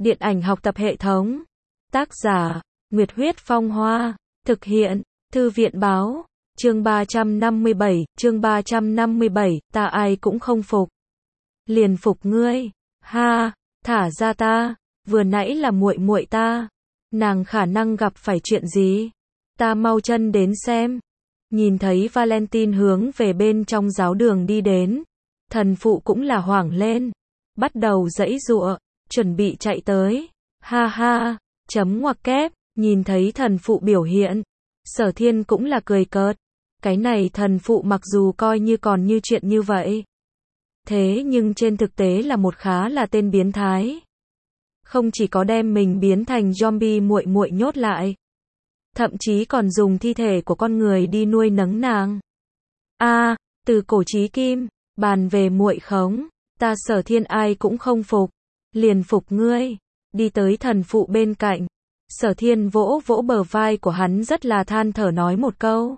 Điện ảnh học tập hệ thống. Tác giả, Nguyệt Huyết Phong Hoa. Thực hiện, Thư viện Báo. Chương 357, ta ai cũng không phục. Liền phục ngươi. Ha, thả ra ta, vừa nãy là muội muội ta. Nàng khả năng gặp phải chuyện gì? Ta mau chân đến xem. Nhìn thấy Valentine hướng về bên trong giáo đường đi đến. Thần phụ cũng là hoảng lên. Bắt đầu giãy giụa, chuẩn bị chạy tới. Ha ha, chấm ngoặc kép, nhìn thấy thần phụ biểu hiện. Sở Thiên cũng là cười cợt. Cái này thần phụ mặc dù coi như còn như chuyện như vậy. Thế nhưng trên thực tế là một khá là tên biến thái. Không chỉ có đem mình biến thành zombie muội muội nhốt lại. Thậm chí còn dùng thi thể của con người đi nuôi nấng nàng. Từ cổ chí kim, bàn về muội khống, ta Sở Thiên ai cũng không phục. Liền phục ngươi. Đi tới thần phụ bên cạnh. Sở Thiên vỗ vỗ bờ vai của hắn rất là than thở nói một câu.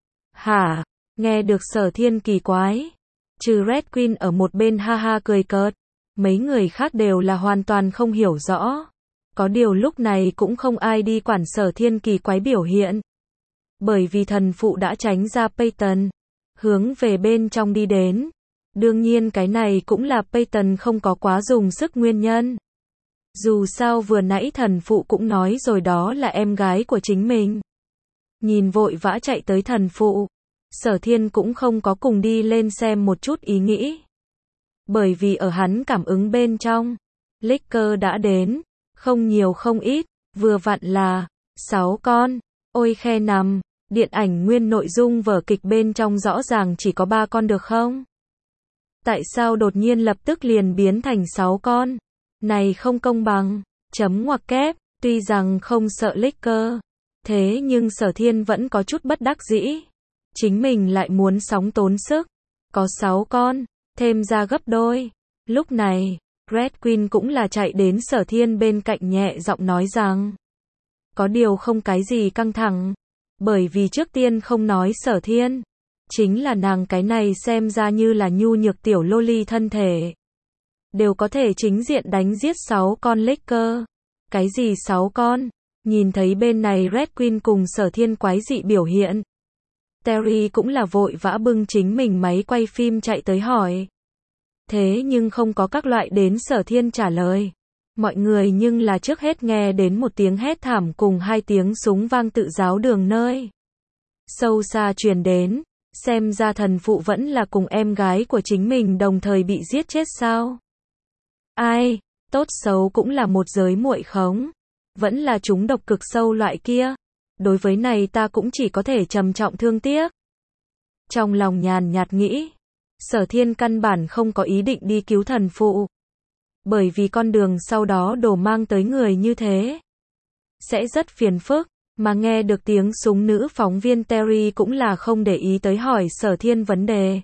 Hả? Nghe được Sở Thiên kỳ quái. Trừ Red Queen ở một bên ha ha cười cợt. Mấy người khác đều là hoàn toàn không hiểu rõ. Có điều lúc này cũng không ai đi quản Sở Thiên kỳ quái biểu hiện. Bởi vì thần phụ đã tránh ra Peyton. Hướng về bên trong đi đến. Đương nhiên cái này cũng là Peyton không có quá dùng sức nguyên nhân. Dù sao vừa nãy thần phụ cũng nói rồi đó là em gái của chính mình. Nhìn vội vã chạy tới thần phụ. Sở Thiên cũng không có cùng đi lên xem một chút ý nghĩ. Bởi vì ở hắn cảm ứng bên trong. Licker đã đến. Không nhiều không ít. Vừa vặn là 6 con. Ôi khe nằm. Điện ảnh nguyên nội dung vở kịch bên trong rõ ràng chỉ có 3 con được không? Tại sao đột nhiên lập tức liền biến thành 6 con? Này không công bằng. Chấm ngoặc kép. Tuy rằng không sợ Licker. Thế nhưng Sở Thiên vẫn có chút bất đắc dĩ. Chính mình lại muốn sóng tốn sức. Có 6 con. Thêm ra gấp đôi. Lúc này, Red Queen cũng là chạy đến Sở Thiên bên cạnh nhẹ giọng nói rằng. Có điều không cái gì căng thẳng. Bởi vì trước tiên không nói Sở Thiên. Chính là nàng cái này xem ra như là nhu nhược tiểu loli thân thể. Đều có thể chính diện đánh giết 6 con Licker. Cái gì 6 con? Nhìn thấy bên này Red Queen cùng Sở Thiên quái dị biểu hiện. Terry cũng là vội vã bưng chính mình máy quay phim chạy tới hỏi. Thế nhưng không có các loại đến Sở Thiên trả lời. Mọi người nhưng là trước hết nghe đến một tiếng hét thảm cùng 2 tiếng súng vang tự giáo đường nơi. Sâu xa truyền đến. Xem ra thần phụ vẫn là cùng em gái của chính mình đồng thời bị giết chết sao? Ai, tốt xấu cũng là một giới muội khống. Vẫn là chúng độc cực sâu loại kia. Đối với này ta cũng chỉ có thể trầm trọng thương tiếc. Trong lòng nhàn nhạt nghĩ. Sở Thiên căn bản không có ý định đi cứu thần phụ. Bởi vì con đường sau đó đổ mang tới người như thế. Sẽ rất phiền phức. Mà nghe được tiếng súng nữ phóng viên Terry cũng là không để ý tới hỏi Sở Thiên vấn đề.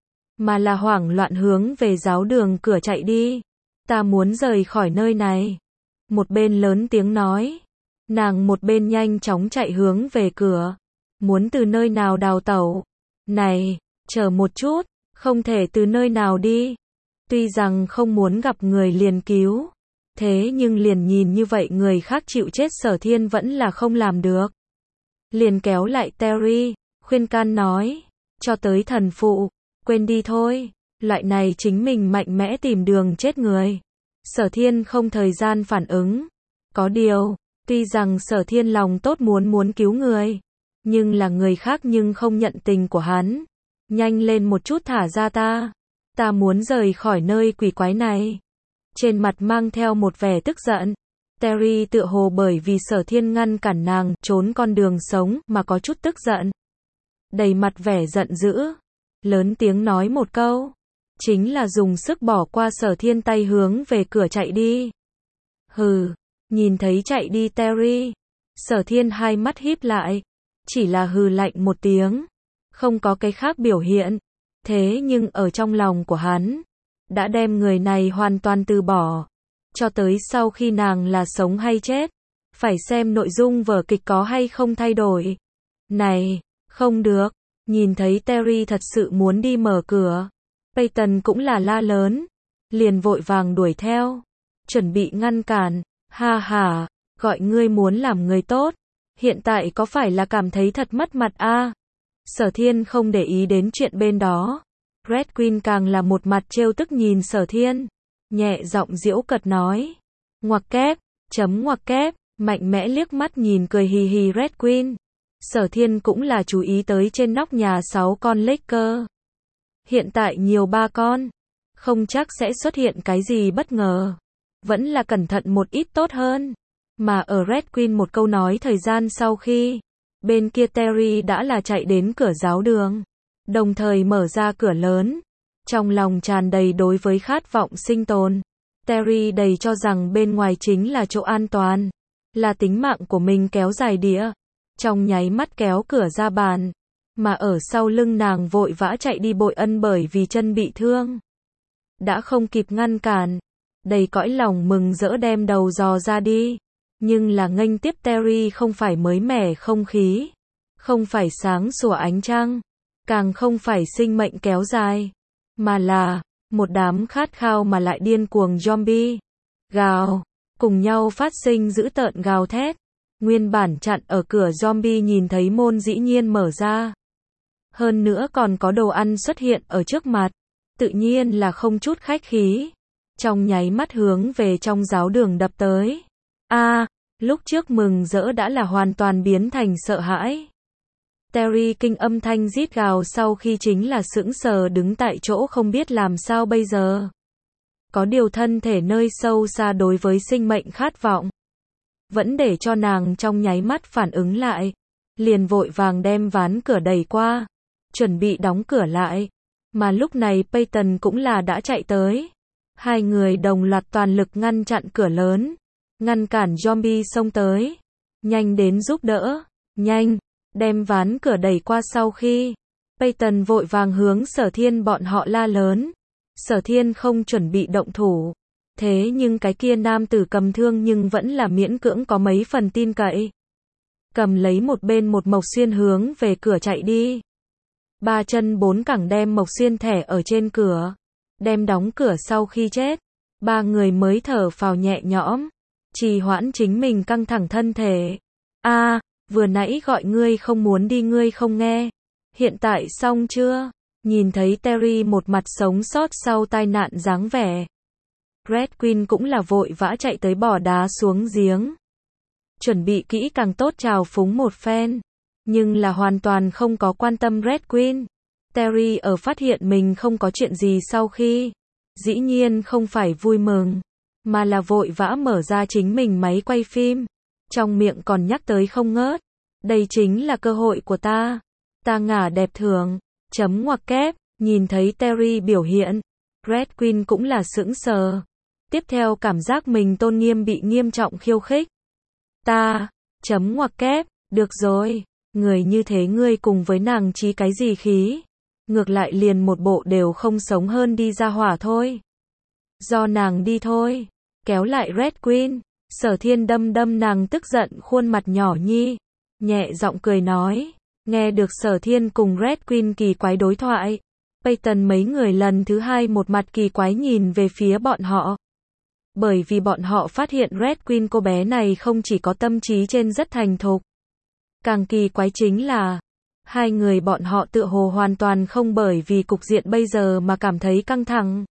Mà là hoảng loạn hướng về giáo đường cửa chạy đi. Ta muốn rời khỏi nơi này. Một bên lớn tiếng nói. Nàng một bên nhanh chóng chạy hướng về cửa. Muốn từ nơi nào đào tẩu. Này, chờ một chút, không thể từ nơi nào đi. Tuy rằng không muốn gặp người liền cứu. Thế nhưng liền nhìn như vậy người khác chịu chết Sở Thiên vẫn là không làm được. Liền kéo lại Terry, khuyên can nói. Cho tới thần phụ, quên đi thôi. Loại này chính mình mạnh mẽ tìm đường chết người. Sở Thiên không thời gian phản ứng. Có điều, tuy rằng Sở Thiên lòng tốt muốn cứu người. Nhưng là người khác nhưng không nhận tình của hắn. Nhanh lên một chút thả ra ta. Ta muốn rời khỏi nơi quỷ quái này. Trên mặt mang theo một vẻ tức giận. Terry tựa hồ bởi vì Sở Thiên ngăn cản nàng trốn con đường sống mà có chút tức giận. Đầy mặt vẻ giận dữ. Lớn tiếng nói một câu. Chính là dùng sức bỏ qua Sở Thiên tay hướng về cửa chạy đi. Hừ. Nhìn thấy chạy đi Terry. Sở Thiên hai mắt híp lại. Chỉ là hừ lạnh một tiếng. Không có cái khác biểu hiện. Thế nhưng ở trong lòng của hắn. Đã đem người này hoàn toàn từ bỏ. Cho tới sau khi nàng là sống hay chết. Phải xem nội dung vở kịch có hay không thay đổi. Này, không được. Nhìn thấy Terry thật sự muốn đi mở cửa. Peyton cũng là la lớn. Liền vội vàng đuổi theo. chuẩn bị ngăn cản, ha ha, gọi ngươi muốn làm người tốt, hiện tại có phải là cảm thấy thật mất mặt a? Sở Thiên không để ý đến chuyện bên đó. Red Queen càng là một mặt trêu tức nhìn Sở Thiên, nhẹ giọng giễu cợt nói, ngoặc kép, ngoặc kép, mạnh mẽ liếc mắt nhìn cười hì hì Red Queen. Sở Thiên cũng là chú ý tới trên nóc nhà 6 con Laker. Hiện tại nhiều 3 con, không chắc sẽ xuất hiện cái gì bất ngờ. Vẫn là cẩn thận một ít tốt hơn. Mà ở Red Queen một câu nói thời gian sau khi, bên kia Terry đã là chạy đến cửa giáo đường, đồng thời mở ra cửa lớn. Trong lòng tràn đầy đối với khát vọng sinh tồn. Terry đầy cho rằng bên ngoài chính là chỗ an toàn, là tính mạng của mình kéo dài đĩa. Trong nháy mắt kéo cửa ra bàn, mà ở sau lưng nàng vội vã chạy đi bội ân bởi vì chân bị thương. Đã không kịp ngăn cản, đầy cõi lòng mừng rỡ đem đầu dò ra đi. Nhưng là nghênh tiếp Terry không phải mới mẻ không khí, không phải sáng sủa ánh trăng, càng không phải sinh mệnh kéo dài, mà là một đám khát khao mà lại điên cuồng zombie. Gào, cùng nhau phát sinh dữ tợn gào thét. Nguyên bản chặn ở cửa zombie nhìn thấy môn dĩ nhiên mở ra. Hơn nữa còn có đồ ăn xuất hiện ở trước mặt. Tự nhiên là không chút khách khí. Trong nháy mắt hướng về trong giáo đường đập tới. Lúc trước mừng rỡ đã là hoàn toàn biến thành sợ hãi. Terry kinh âm thanh rít gào sau khi chính là sững sờ đứng tại chỗ không biết làm sao bây giờ. Có điều thân thể nơi sâu xa đối với sinh mệnh khát vọng. Vẫn để cho nàng trong nháy mắt phản ứng lại. Liền vội vàng đem ván cửa đẩy qua. Chuẩn bị đóng cửa lại. Mà lúc này Peyton cũng là đã chạy tới. Hai người đồng loạt toàn lực ngăn chặn cửa lớn. Ngăn cản zombie xông tới. Nhanh đến giúp đỡ. Nhanh. Đem ván cửa đẩy qua sau khi. Peyton vội vàng hướng Sở Thiên bọn họ la lớn. Sở Thiên không chuẩn bị động thủ. Thế nhưng cái kia nam tử cầm thương nhưng vẫn là miễn cưỡng có mấy phần tin cậy. Cầm lấy một bên một Mộc Xuyên hướng về cửa chạy đi. 3 chân 4 cẳng đem Mộc Xuyên thẻ ở trên cửa. Đem đóng cửa sau khi chết. 3 người mới thở phào nhẹ nhõm. Trì hoãn chính mình căng thẳng thân thể. Vừa nãy gọi ngươi không muốn đi ngươi không nghe. Hiện tại xong chưa? Nhìn thấy Terry một mặt sống sót sau tai nạn dáng vẻ. Red Queen cũng là vội vã chạy tới bỏ đá xuống giếng. Chuẩn bị kỹ càng tốt chào phúng một phen. Nhưng là hoàn toàn không có quan tâm Red Queen. Terry ở phát hiện mình không có chuyện gì sau khi. Dĩ nhiên không phải vui mừng. Mà là vội vã mở ra chính mình máy quay phim. Trong miệng còn nhắc tới không ngớt. Đây chính là cơ hội của ta. Ta ngả đẹp thường. Ngoặc kép. Nhìn thấy Terry biểu hiện. Red Queen cũng là sững sờ. Tiếp theo cảm giác mình tôn nghiêm bị nghiêm trọng khiêu khích. Ta. Ngoặc kép. Được rồi. Người như thế ngươi cùng với nàng chí cái gì khí. Ngược lại liền một bộ đều không sống hơn đi ra hỏa thôi. Do nàng đi thôi. Kéo lại Red Queen. Sở Thiên đâm nàng tức giận khuôn mặt nhỏ nhi. Nhẹ giọng cười nói. Nghe được Sở Thiên cùng Red Queen kỳ quái đối thoại. Peyton mấy người lần thứ hai một mặt kỳ quái nhìn về phía bọn họ. Bởi vì bọn họ phát hiện Red Queen cô bé này không chỉ có tâm trí trên rất thành thục. Càng kỳ quái chính là, hai người bọn họ tựa hồ hoàn toàn không bởi vì cục diện bây giờ mà cảm thấy căng thẳng.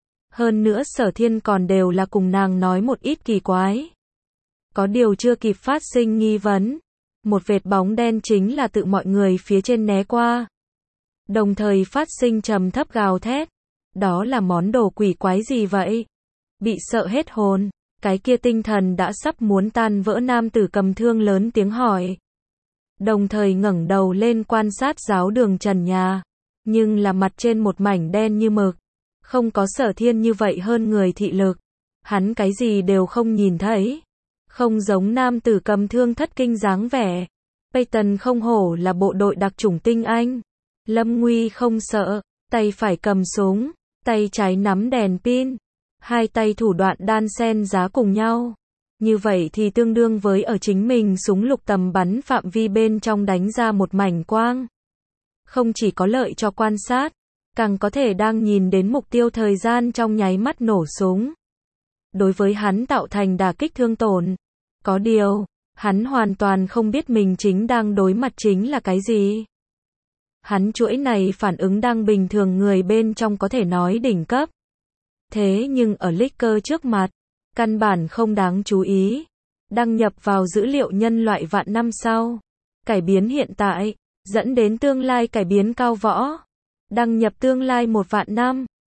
Hơn nữa Sở Thiên còn đều là cùng nàng nói một ít kỳ quái. Có điều chưa kịp phát sinh nghi vấn. Một vệt bóng đen chính là tự mọi người phía trên né qua. Đồng thời phát sinh trầm thấp gào thét. Đó là món đồ quỷ quái gì vậy? Bị sợ hết hồn. Cái kia tinh thần đã sắp muốn tan vỡ nam tử cầm thương lớn tiếng hỏi. Đồng thời ngẩng đầu lên quan sát giáo đường trần nhà. Nhưng là mặt trên một mảnh đen như mực. Không có Sở Thiên như vậy hơn người thị lực. Hắn cái gì đều không nhìn thấy. Không giống nam tử cầm thương thất kinh dáng vẻ. Peyton không hổ là bộ đội đặc chủng tinh Anh. Lâm nguy không sợ. Tay phải cầm súng. Tay trái nắm đèn pin. Hai tay thủ đoạn đan xen giá cùng nhau. Như vậy thì tương đương với ở chính mình súng lục tầm bắn phạm vi bên trong đánh ra một mảnh quang. Không chỉ có lợi cho quan sát, càng có thể đang nhìn đến mục tiêu thời gian trong nháy mắt nổ súng. đối với hắn tạo thành đả kích thương tổn. Có điều, hắn hoàn toàn không biết mình chính đang đối mặt chính là cái gì. Hắn chuỗi này phản ứng đang bình thường người bên trong có thể nói đỉnh cấp. Thế nhưng ở Licker trước mặt, căn bản không đáng chú ý. Đăng nhập vào dữ liệu nhân loại vạn năm sau. Cải biến hiện tại, dẫn đến tương lai cải biến cao võ. Đăng nhập tương lai 1 vạn năm.